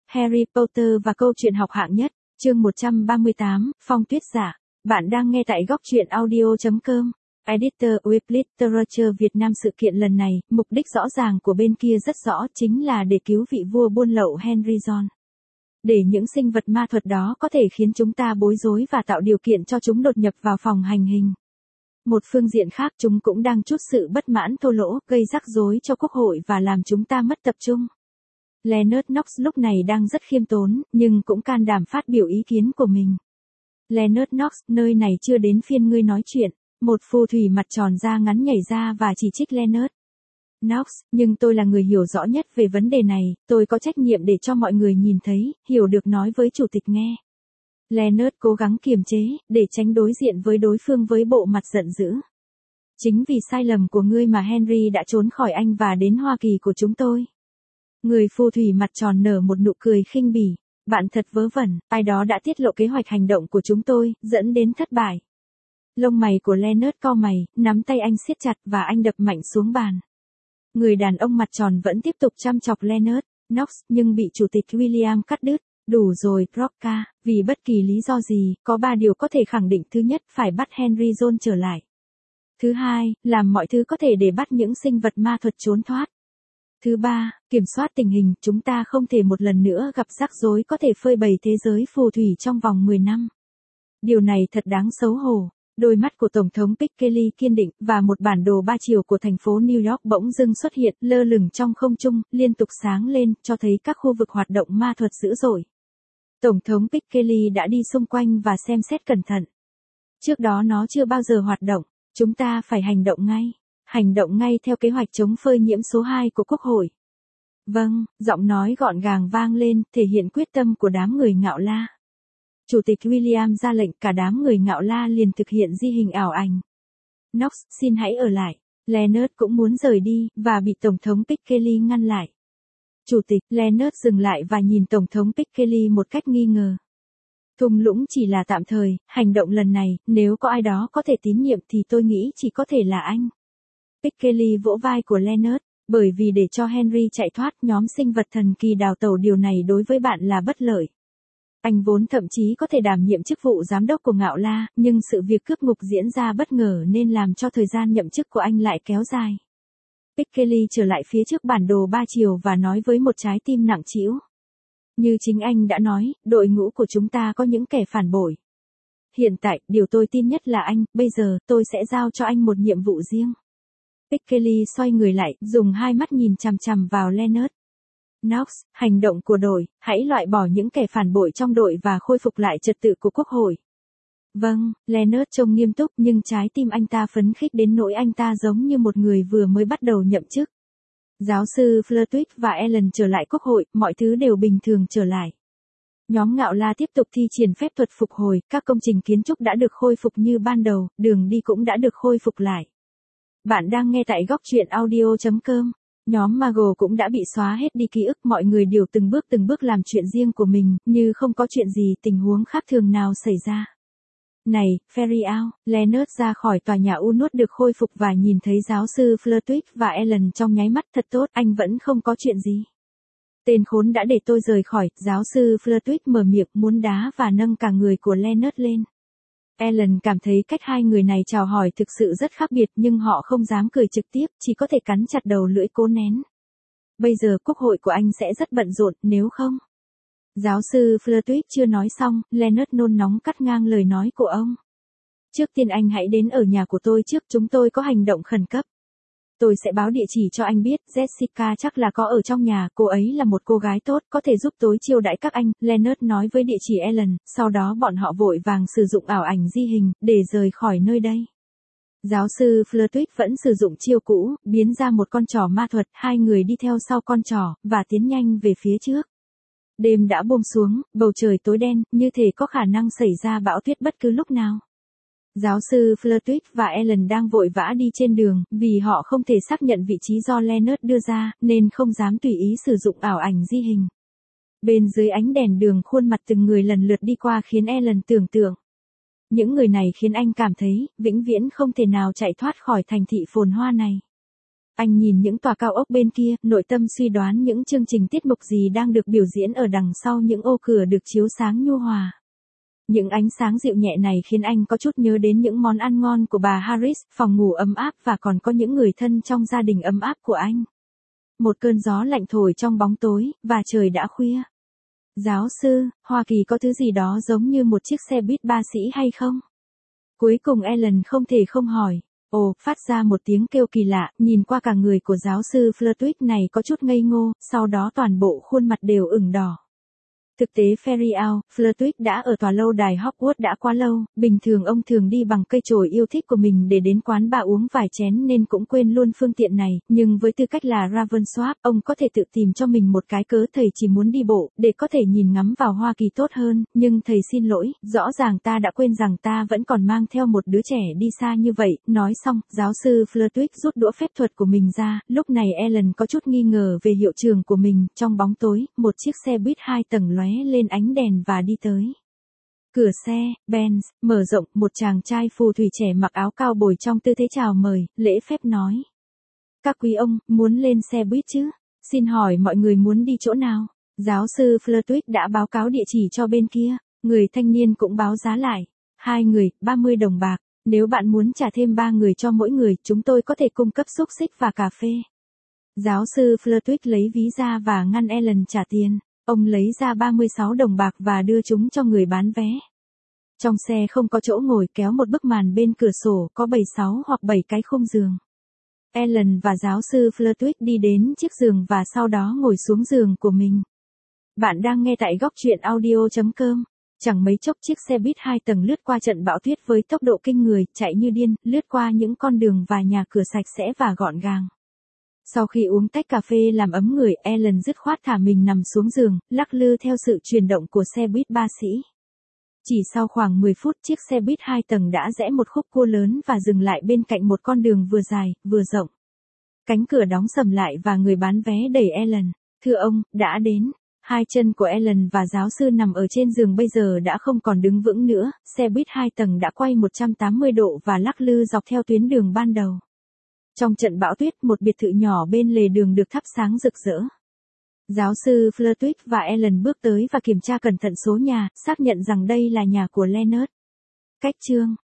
Harry Potter và câu chuyện học hạng nhất, chương 138, Phong Tuyết Giả. Bạn đang nghe tại góc truyện audio.com. Editor with Literature Việt Nam. Sự kiện lần này, mục đích rõ ràng của bên kia rất rõ, chính là để cứu vị vua buôn lậu Henry John. Để những sinh vật ma thuật đó có thể khiến chúng ta bối rối và tạo điều kiện cho chúng đột nhập vào phòng hành hình. Một phương diện khác, chúng cũng đang trút sự bất mãn thô lỗ, gây rắc rối cho quốc hội và làm chúng ta mất tập trung. Leonard Knox lúc này đang rất khiêm tốn, nhưng cũng can đảm phát biểu ý kiến của mình. Leonard Knox, nơi này chưa đến phiên ngươi nói chuyện. Một phù thủy mặt tròn da ngắn nhảy ra và chỉ trích Leonard Knox, nhưng tôi là người hiểu rõ nhất về vấn đề này, tôi có trách nhiệm để cho mọi người nhìn thấy, hiểu được nói với chủ tịch nghe. Leonard cố gắng kiềm chế, để tránh đối diện với đối phương với bộ mặt giận dữ. Chính vì sai lầm của ngươi mà Henry đã trốn khỏi Anh và đến Hoa Kỳ của chúng tôi. Người phù thủy mặt tròn nở một nụ cười khinh bỉ. Bạn thật vớ vẩn, ai đó đã tiết lộ kế hoạch hành động của chúng tôi, dẫn đến thất bại. Lông mày của Leonard cau mày, nắm tay anh siết chặt và anh đập mạnh xuống bàn. Người đàn ông mặt tròn vẫn tiếp tục chăm chọc Leonard Knox, nhưng bị chủ tịch William cắt đứt. Đủ rồi, Broca, vì bất kỳ lý do gì, có 3 điều có thể khẳng định. Thứ nhất, phải bắt Henry John trở lại. Thứ hai, làm mọi thứ có thể để bắt những sinh vật ma thuật trốn thoát. Thứ ba, kiểm soát tình hình, chúng ta không thể một lần nữa gặp rắc rối có thể phơi bày thế giới phù thủy trong vòng 10 năm. Điều này thật đáng xấu hổ. Đôi mắt của Tổng thống Piccoli kiên định, và một bản đồ 3 chiều của thành phố New York bỗng dưng xuất hiện, lơ lửng trong không trung, liên tục sáng lên, cho thấy các khu vực hoạt động ma thuật dữ dội. Tổng thống Piccoli đã đi xung quanh và xem xét cẩn thận. Trước đó nó chưa bao giờ hoạt động, chúng ta phải hành động ngay. Hành động ngay theo kế hoạch chống phơi nhiễm số 2 của Quốc hội. Vâng, giọng nói gọn gàng vang lên, thể hiện quyết tâm của đám người ngạo la. Chủ tịch William ra lệnh, cả đám người ngạo la liền thực hiện di hình ảo ảnh. Knox, xin hãy ở lại. Leonard cũng muốn rời đi, và bị Tổng thống Piccoli ngăn lại. Chủ tịch, Leonard dừng lại và nhìn Tổng thống Piccoli một cách nghi ngờ. Thung lũng chỉ là tạm thời, hành động lần này, nếu có ai đó có thể tín nhiệm thì tôi nghĩ chỉ có thể là anh. Piccoli vỗ vai của Leonard, bởi vì để cho Henry chạy thoát nhóm sinh vật thần kỳ đào tẩu, điều này đối với bạn là bất lợi. Anh vốn thậm chí có thể đảm nhiệm chức vụ giám đốc của ngạo la, nhưng sự việc cướp ngục diễn ra bất ngờ nên làm cho thời gian nhậm chức của anh lại kéo dài. Piccoli trở lại phía trước bản đồ 3 chiều và nói với một trái tim nặng trĩu. Như chính anh đã nói, đội ngũ của chúng ta có những kẻ phản bội. Hiện tại, điều tôi tin nhất là anh, bây giờ, tôi sẽ giao cho anh một nhiệm vụ riêng. Piccoli xoay người lại, dùng hai mắt nhìn chằm chằm vào Leonard Knox. Hành động của đội, hãy loại bỏ những kẻ phản bội trong đội và khôi phục lại trật tự của Quốc hội. Vâng, Leonard trông nghiêm túc, nhưng trái tim anh ta phấn khích đến nỗi anh ta giống như một người vừa mới bắt đầu nhậm chức. Giáo sư Flitwick và Ellen trở lại Quốc hội, mọi thứ đều bình thường trở lại. Nhóm ngạo la tiếp tục thi triển phép thuật phục hồi, các công trình kiến trúc đã được khôi phục như ban đầu, đường đi cũng đã được khôi phục lại. Bạn đang nghe tại góc truyện audio.com. Nhóm Mago cũng đã bị xóa hết đi ký ức, mọi người đều từng bước làm chuyện riêng của mình, như không có chuyện gì, tình huống khác thường nào xảy ra. Này, Fairy Owl, Leonard ra khỏi tòa nhà Unut được khôi phục và nhìn thấy giáo sư Flitwick và Ellen trong nháy mắt. Thật tốt, anh vẫn không có chuyện gì. Tên khốn đã để tôi rời khỏi, giáo sư Flitwick mở miệng muốn đá và nâng cả người của Leonard lên. Ellen cảm thấy cách hai người này chào hỏi thực sự rất khác biệt, nhưng họ không dám cười trực tiếp, chỉ có thể cắn chặt đầu lưỡi cố nén. Bây giờ Quốc hội của anh sẽ rất bận rộn, nếu không. Giáo sư Flitwick chưa nói xong, Leonard nôn nóng cắt ngang lời nói của ông. Trước tiên anh hãy đến ở nhà của tôi trước, chúng tôi có hành động khẩn cấp. Tôi sẽ báo địa chỉ cho anh biết, Jessica chắc là có ở trong nhà, cô ấy là một cô gái tốt, có thể giúp tối chiêu đãi các anh, Leonard nói với địa chỉ Ellen, sau đó bọn họ vội vàng sử dụng ảo ảnh di hình, để rời khỏi nơi đây. Giáo sư Flitwick vẫn sử dụng chiêu cũ, biến ra một con trỏ ma thuật, hai người đi theo sau con trỏ, và tiến nhanh về phía trước. Đêm đã buông xuống, bầu trời tối đen, như thể có khả năng xảy ra bão tuyết bất cứ lúc nào. Giáo sư Flitwick và Ellen đang vội vã đi trên đường, vì họ không thể xác nhận vị trí do Leonard đưa ra, nên không dám tùy ý sử dụng ảo ảnh di hình. Bên dưới ánh đèn đường, khuôn mặt từng người lần lượt đi qua khiến Ellen tưởng tượng. Những người này khiến anh cảm thấy, vĩnh viễn không thể nào chạy thoát khỏi thành thị phồn hoa này. Anh nhìn những tòa cao ốc bên kia, nội tâm suy đoán những chương trình tiết mục gì đang được biểu diễn ở đằng sau những ô cửa được chiếu sáng nhu hòa. Những ánh sáng dịu nhẹ này khiến anh có chút nhớ đến những món ăn ngon của bà Harris, phòng ngủ ấm áp và còn có những người thân trong gia đình ấm áp của anh. Một cơn gió lạnh thổi trong bóng tối, và trời đã khuya. Giáo sư, Hoa Kỳ có thứ gì đó giống như một chiếc xe buýt ba sĩ hay không? Cuối cùng Ellen không thể không hỏi. Ồ, phát ra một tiếng kêu kỳ lạ, nhìn qua cả người của giáo sư Flitwick này có chút ngây ngô, sau đó toàn bộ khuôn mặt đều ửng đỏ. Thực tế Fairy Out, Flitwick đã ở tòa lâu đài Hogwarts đã quá lâu, bình thường ông thường đi bằng cây chổi yêu thích của mình để đến quán bar uống vài chén nên cũng quên luôn phương tiện này, nhưng với tư cách là Ravensworth, ông có thể tự tìm cho mình một cái cớ thầy chỉ muốn đi bộ, để có thể nhìn ngắm vào Hoa Kỳ tốt hơn, nhưng thầy xin lỗi, rõ ràng ta đã quên rằng ta vẫn còn mang theo một đứa trẻ đi xa như vậy, nói xong, giáo sư Flitwick rút đũa phép thuật của mình ra, lúc này Ellen có chút nghi ngờ về hiệu trường của mình, trong bóng tối, một chiếc xe buýt 2 tầng lóe lên ánh đèn và đi tới. Cửa xe, Benz, mở rộng, một chàng trai phù thủy trẻ mặc áo cao bồi trong tư thế chào mời, lễ phép nói. Các quý ông, muốn lên xe buýt chứ? Xin hỏi mọi người muốn đi chỗ nào? Giáo sư Flitwick đã báo cáo địa chỉ cho bên kia, người thanh niên cũng báo giá lại. 2 người, 30 đồng bạc, nếu bạn muốn trả thêm 3 người cho mỗi người, chúng tôi có thể cung cấp xúc xích và cà phê. Giáo sư Flitwick lấy ví ra và ngăn Ellen trả tiền. Ông lấy ra 36 đồng bạc và đưa chúng cho người bán vé. Trong xe không có chỗ ngồi, kéo một bức màn bên cửa sổ, có 6 hoặc 7 cái khung giường. Ellen và giáo sư Flitwick đi đến chiếc giường và sau đó ngồi xuống giường của mình. Bạn đang nghe tại góc truyện audio.com. Chẳng mấy chốc chiếc xe buýt 2 tầng lướt qua trận bão tuyết với tốc độ kinh người, chạy như điên, lướt qua những con đường và nhà cửa sạch sẽ và gọn gàng. Sau khi uống tách cà phê làm ấm người, Ellen dứt khoát thả mình nằm xuống giường, lắc lư theo sự chuyển động của xe buýt ba sĩ. Chỉ sau khoảng 10 phút, chiếc xe buýt 2 tầng đã rẽ một khúc cua lớn và dừng lại bên cạnh một con đường vừa dài, vừa rộng. Cánh cửa đóng sầm lại và người bán vé đẩy Ellen. Thưa ông, đã đến. Hai chân của Ellen và giáo sư nằm ở trên giường bây giờ đã không còn đứng vững nữa, xe buýt 2 tầng đã quay 180 độ và lắc lư dọc theo tuyến đường ban đầu. Trong trận bão tuyết, một biệt thự nhỏ bên lề đường được thắp sáng rực rỡ. Giáo sư Flitwick và Ellen bước tới và kiểm tra cẩn thận số nhà, xác nhận rằng đây là nhà của Leonard. Cách chương